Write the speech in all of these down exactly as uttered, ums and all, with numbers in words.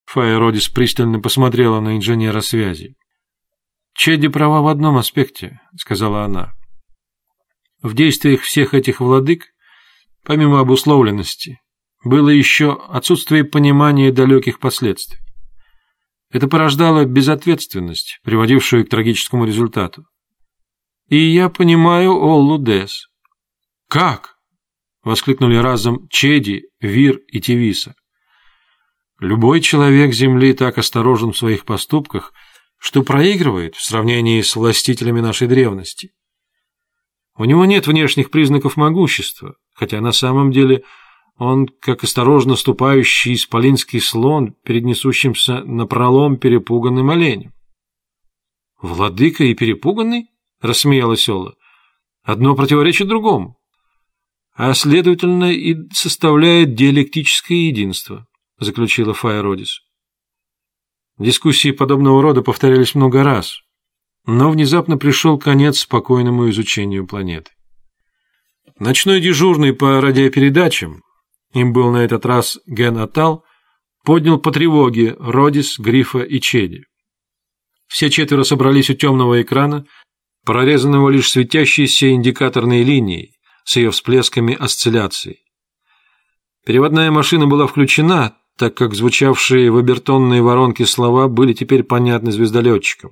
Фая Родис пристально посмотрела на инженера связи. «Чеди права в одном аспекте», — сказала она. «В действиях всех этих владык, помимо обусловленности, было еще отсутствие понимания далеких последствий. Это порождало безответственность, приводившую к трагическому результату. И я понимаю Оллу Дес». «Как?» — воскликнули разом Чеди, Вир и Тевиса. «Любой человек Земли так осторожен в своих поступках, что проигрывает в сравнении с властителями нашей древности. У него нет внешних признаков могущества, хотя на самом деле он, как осторожно ступающий исполинский слон перед несущимся напролом перепуганным оленем». «Владыка и перепуганный?» — рассмеялась Олла. «Одно противоречит другому, а, следовательно, и составляет диалектическое единство», — заключила Фая Родис. Дискуссии подобного рода повторялись много раз, но внезапно пришел конец спокойному изучению планеты. Ночной дежурный по радиопередачам, им был на этот раз Ген Атал, поднял по тревоге Родис, Грифа и Чеди. Все четверо собрались у темного экрана, прорезанного лишь светящейся индикаторной линией с ее всплесками осцилляций. Переводная машина была включена, так как звучавшие в обертонной воронке слова были теперь понятны звездолетчикам.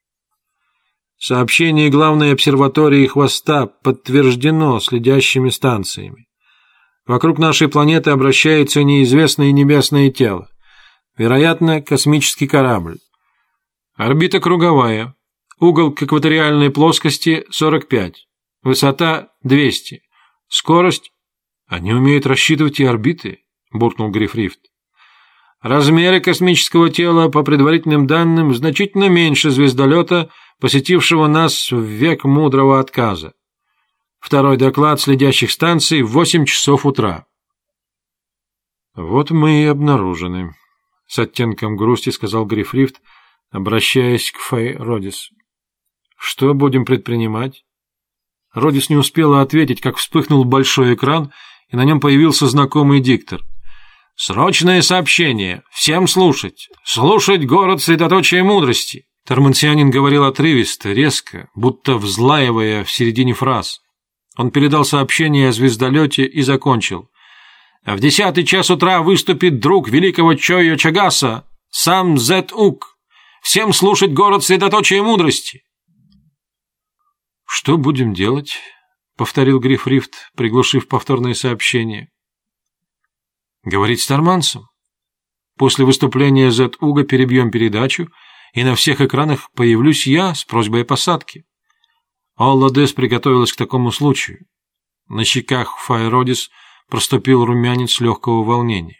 Сообщение главной обсерватории Хвоста подтверждено следящими станциями. Вокруг нашей планеты обращается неизвестное небесное тело. Вероятно, космический корабль. Орбита круговая. Угол к экваториальной плоскости сорок пять. Высота двести. Скорость... Они умеют рассчитывать и орбиты, буркнул Гриф Рифт. Размеры космического тела, по предварительным данным, значительно меньше звездолета, посетившего нас в век мудрого отказа. Второй доклад следящих станций в восемь часов утра. Вот мы и обнаружены, с оттенком грусти сказал Гриф Рифт, обращаясь к Фэй Родис. Что будем предпринимать? Родис не успела ответить, как вспыхнул большой экран, и на нем появился знакомый диктор. «Срочное сообщение! Всем слушать! Слушать город средоточия мудрости!» Тормансианин говорил отрывисто, резко, будто взлаивая в середине фраз. Он передал сообщение о звездолете и закончил. «В десятый час утра выступит друг великого Чойо Чагаса, сам Зет-Ук. Всем слушать город средоточия мудрости!» «Что будем делать?» — повторил Гриф Рифт, приглушив повторное сообщение. «Говорить с Тормансом. После выступления Зет-Уга перебьем передачу, и на всех экранах появлюсь я с просьбой о посадке». Олла Дес приготовилась к такому случаю. На щеках Фай Родис проступил румянец легкого волнения.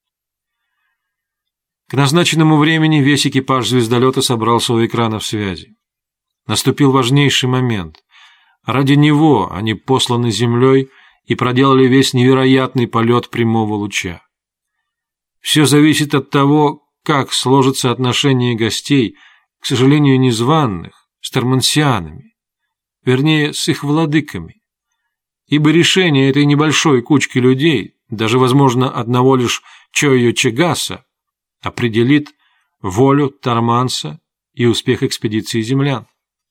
К назначенному времени весь экипаж звездолета собрался у экранов связи. Наступил важнейший момент. Ради него они посланы Землей и проделали весь невероятный полет прямого луча. Все зависит от того, как сложатся отношения гостей, к сожалению, незваных, с тормансианами, вернее, с их владыками. Ибо решение этой небольшой кучки людей, даже, возможно, одного лишь Чойо Чагаса, определит волю Торманса и успех экспедиции землян.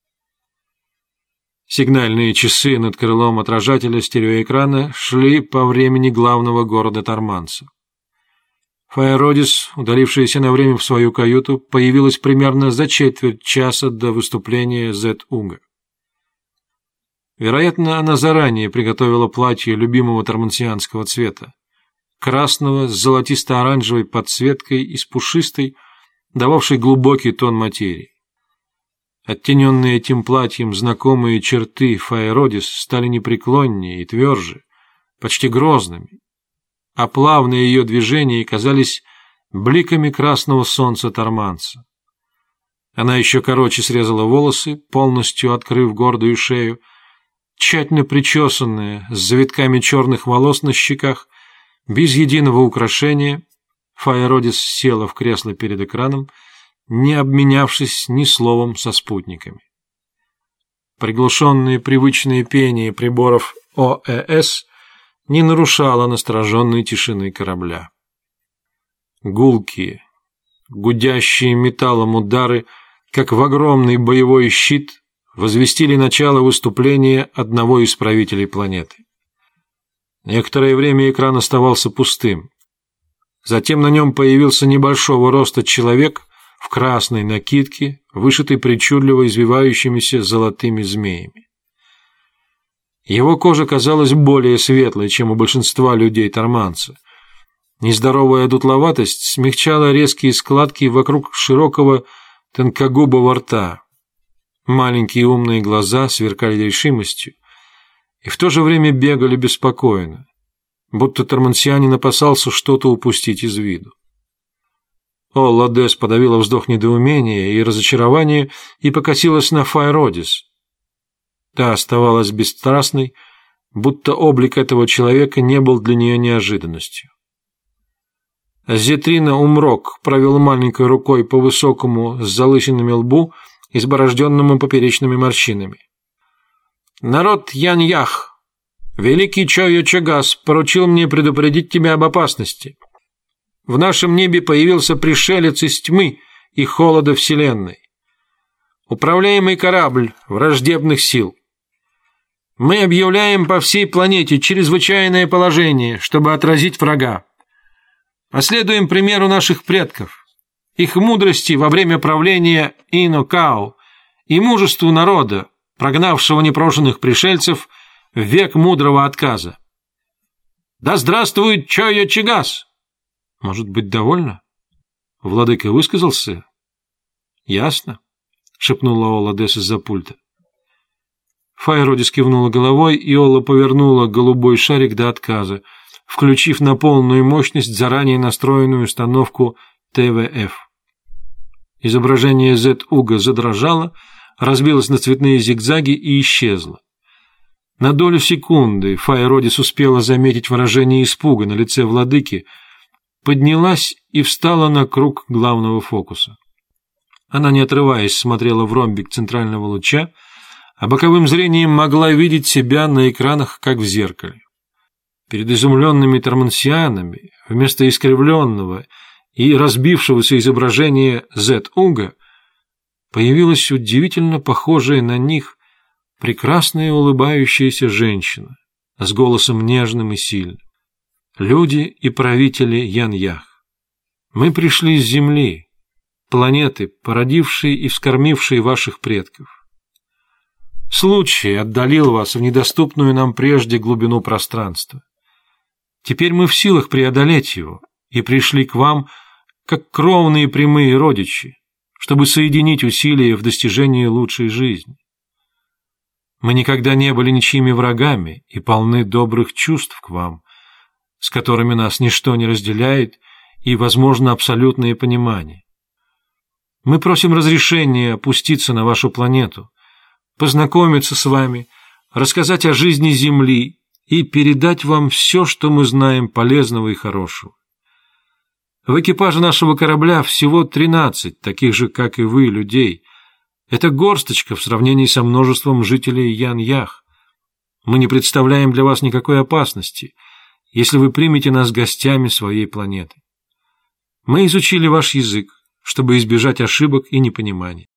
Сигнальные часы над крылом отражателя стереоэкрана шли по времени главного города Торманса. Фая Родис, удалившаяся на время в свою каюту, появилась примерно за четверть часа до выступления Зет-Уга. Вероятно, она заранее приготовила платье любимого тормансианского цвета, красного с золотисто-оранжевой подсветкой и с пушистой, дававшей глубокий тон материи. Оттененные этим платьем знакомые черты Фая Родис стали непреклоннее и тверже, почти грозными, а плавные ее движения казались бликами красного солнца Торманса. Она еще короче срезала волосы, полностью открыв гордую шею, тщательно причесанная, с завитками черных волос на щеках, без единого украшения, Фая Родис села в кресло перед экраном, не обменявшись ни словом со спутниками. Приглушенное привычное пение приборов О Э С не нарушало настороженной тишины корабля. Гулкие, гудящие металлом удары, как в огромный боевой щит, возвестили начало выступления одного из правителей планеты. Некоторое время экран оставался пустым. Затем на нем появился небольшого роста человек в красной накидке, вышитой причудливо извивающимися золотыми змеями. Его кожа казалась более светлой, чем у большинства людей-торманца. Нездоровая дутловатость смягчала резкие складки вокруг широкого тонкогубого рта. Маленькие умные глаза сверкали решимостью и в то же время бегали беспокойно, будто тормансианин опасался что-то упустить из виду. Олла Дес подавила вздох недоумения и разочарования и покосилась на Файродис. Та оставалась бесстрастной, будто облик этого человека не был для нее неожиданностью. Зетрина Умрок провел маленькой рукой по высокому с залысинами лбу, изборожденному поперечными морщинами. «Народ Янь-Ях, великий Чойо-Чагас поручил мне предупредить тебя об опасности. В нашем небе появился пришелец из тьмы и холода Вселенной. Управляемый корабль враждебных сил. Мы объявляем по всей планете чрезвычайное положение, чтобы отразить врага. Последуем примеру наших предков, их мудрости во время правления Ино-Као и мужеству народа, прогнавшего непрошенных пришельцев в век мудрого отказа. Да здравствует Чойо-Чагас!» «Может быть, довольно? Владыка высказался?» «Ясно», — шепнула Олла Дес из-за пульта. Файродис кивнула головой, и Олла повернула голубой шарик до отказа, включив на полную мощность заранее настроенную установку Тэ Вэ Эф. Изображение Зет-Уга задрожало, разбилось на цветные зигзаги и исчезло. На долю секунды Файродис успела заметить выражение испуга на лице владыки, поднялась и встала на круг главного фокуса. Она, не отрываясь, смотрела в ромбик центрального луча, а боковым зрением могла видеть себя на экранах, как в зеркале. Перед изумленными тормансианами вместо искривленного и разбившегося изображения Зет-Уга появилась удивительно похожая на них прекрасная улыбающаяся женщина с голосом нежным и сильным. Люди и правители Янь-Ях. Мы пришли с Земли, планеты, породившей и вскормившей ваших предков. Случай отдалил вас в недоступную нам прежде глубину пространства. Теперь мы в силах преодолеть его и пришли к вам, как кровные прямые родичи, чтобы соединить усилия в достижении лучшей жизни. Мы никогда не были ничьими врагами и полны добрых чувств к вам, с которыми нас ничто не разделяет и, возможно, абсолютное понимание. Мы просим разрешения опуститься на вашу планету, познакомиться с вами, рассказать о жизни Земли и передать вам все, что мы знаем полезного и хорошего. В экипаже нашего корабля всего тринадцать, таких же, как и вы, людей. Это горсточка в сравнении со множеством жителей Янь-Ях. Мы не представляем для вас никакой опасности, если вы примете нас гостями своей планеты. Мы изучили ваш язык, чтобы избежать ошибок и непониманий.